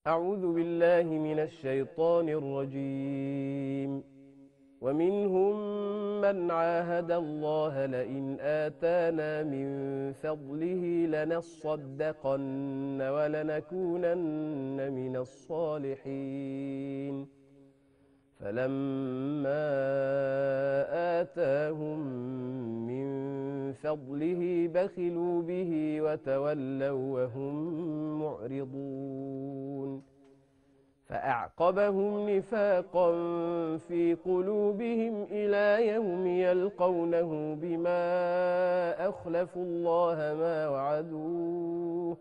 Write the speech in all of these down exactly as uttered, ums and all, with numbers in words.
أعوذ بالله من الشيطان الرجيم ومنهم من عاهد الله لئن آتانا من فضله لنصدقن ولنكونن من الصالحين فلما آتاهم من فضله بخلوا به وتولوا وهم معرضون فأعقبهم نفاقا في قلوبهم إلى يوم يلقونه بما أخلفوا الله ما وعدوه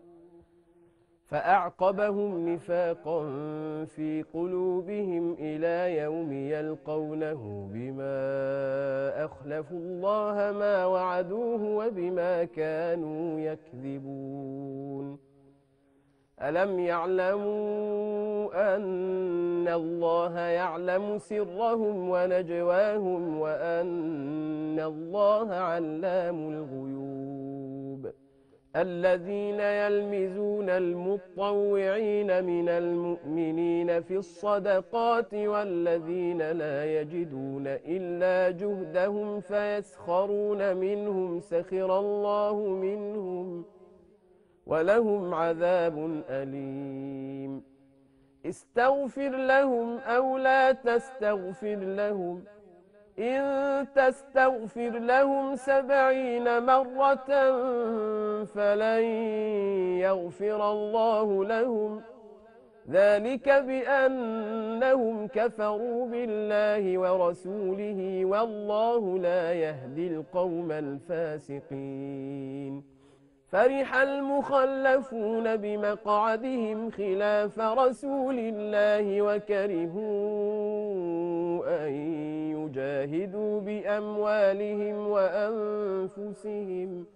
فأعقبهم نفاقا في قلوبهم إلى يوم يلقونه بما أخلفوا الله ما وعدوه وبما كانوا يكذبون ألم يعلموا أن الله يعلم سرهم ونجواهم وأن الله علام الغيوب الذين يلمزون المطوعين من المؤمنين في الصدقات والذين لا يجدون إلا جهدهم فيسخرون منهم سخر الله منهم ولهم عذاب أليم استغفر لهم أو لا تستغفر لهم إن تستغفر لهم سبعين مرة فلن يغفر الله لهم ذلك بأنهم كفروا بالله ورسوله والله لا يهدي القوم الفاسقين فرح المخلفون بمقعدهم خلاف رسول الله وكرهوا أن يجاهدوا بأموالهم وأنفسهم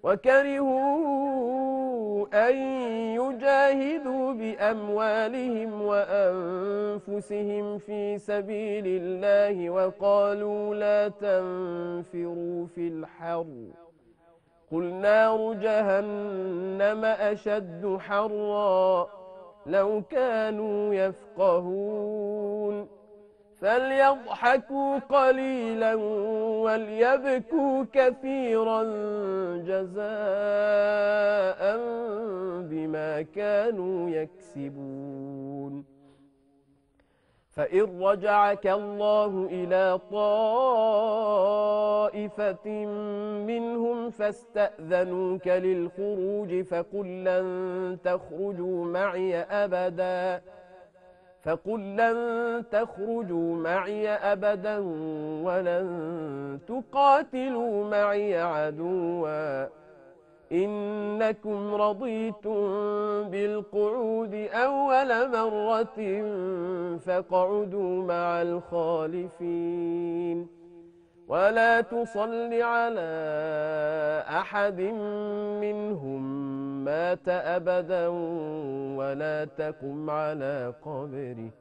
وكرهوا أن يجاهدوا بأموالهم وأنفسهم في سبيل الله وقالوا لا تنفروا في الحر قل نار جهنم أشد حرا لو كانوا يفقهون فليضحكوا قليلا وليبكوا كثيرا جزاء بما كانوا يكسبون فإن رجعك الله إلى طائفة منهم فاستأذنوك للخروج فقل لن تخرجوا معي أبدا فقل لن تخرجوا معي أبدا ولن تقاتلوا معي عدوا إنكم رضيتم بالقعود أول مرة فاقعدوا مع الخالفين ولا تصل على أحد منهم مات أبدا ولا تقم على قبره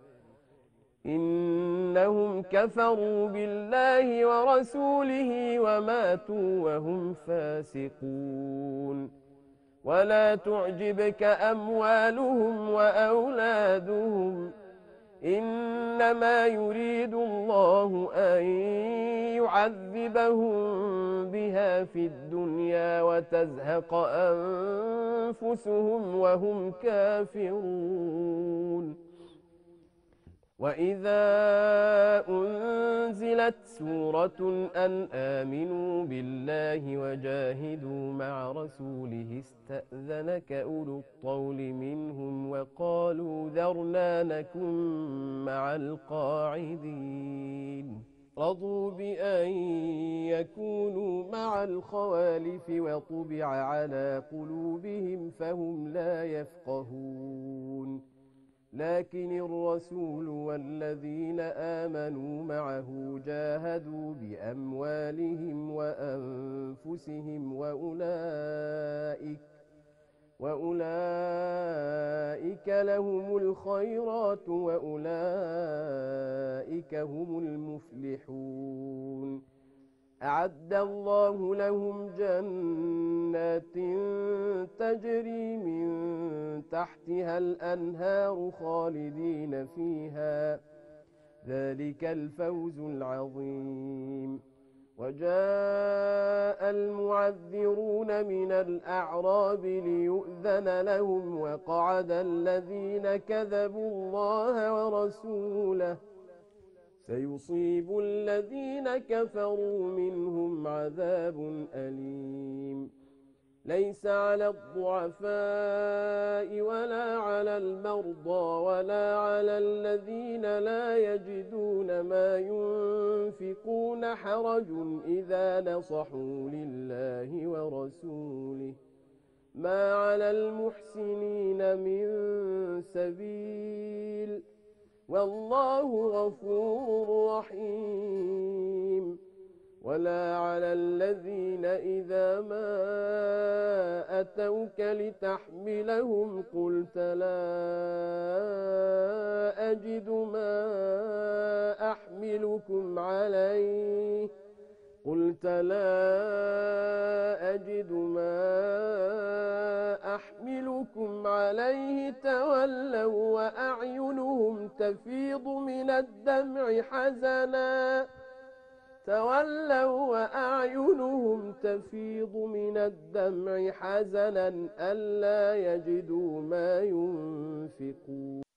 إنهم كفروا بالله ورسوله وماتوا وهم فاسقون ولا تعجبك أموالهم وأولادهم إنما يريد الله أن يعذبهم بها في الدنيا وتزهق أنفسهم وهم كافرون وإذا أنزلت سورة أن آمنوا بالله وجاهدوا مع رسوله استأذنك أولو الطول منهم وقالوا ذرنا نكن مع القاعدين رضوا بأن يكونوا مع الخوالف وطبع على قلوبهم فهم لا يفقهون لكن الرسول والذين آمنوا معه جاهدوا بأموالهم وأنفسهم وأولئك وأولئك لهم الخيرات وأولئك هم المفلحون أعد الله لهم جنات تجري من تحتها الأنهار خالدين فيها ذلك الفوز العظيم. وجاء المعذرون من الأعراب ليؤذن لهم وقعد الذين كذبوا الله ورسوله سيصيب الذين كفروا منهم عذاب أليم. ليس على الضعفاء ولا على المرضى ولا على الذين لا يجدون ما ينفقون حرج إذا نصحوا لله ورسوله ما على المحسنين من سبيل والله غفور رحيم. ولا على الذين إذا ما أتوك لتحملهم قلت لا أجد ما أحملكم عليه قلت لا أجد ما أحملكم عليه تولوا وأعينهم تفيض من الدمع حزنا تولوا وأعينهم تفيض من الدمع حزنا ألا يجدوا ما ينفقون.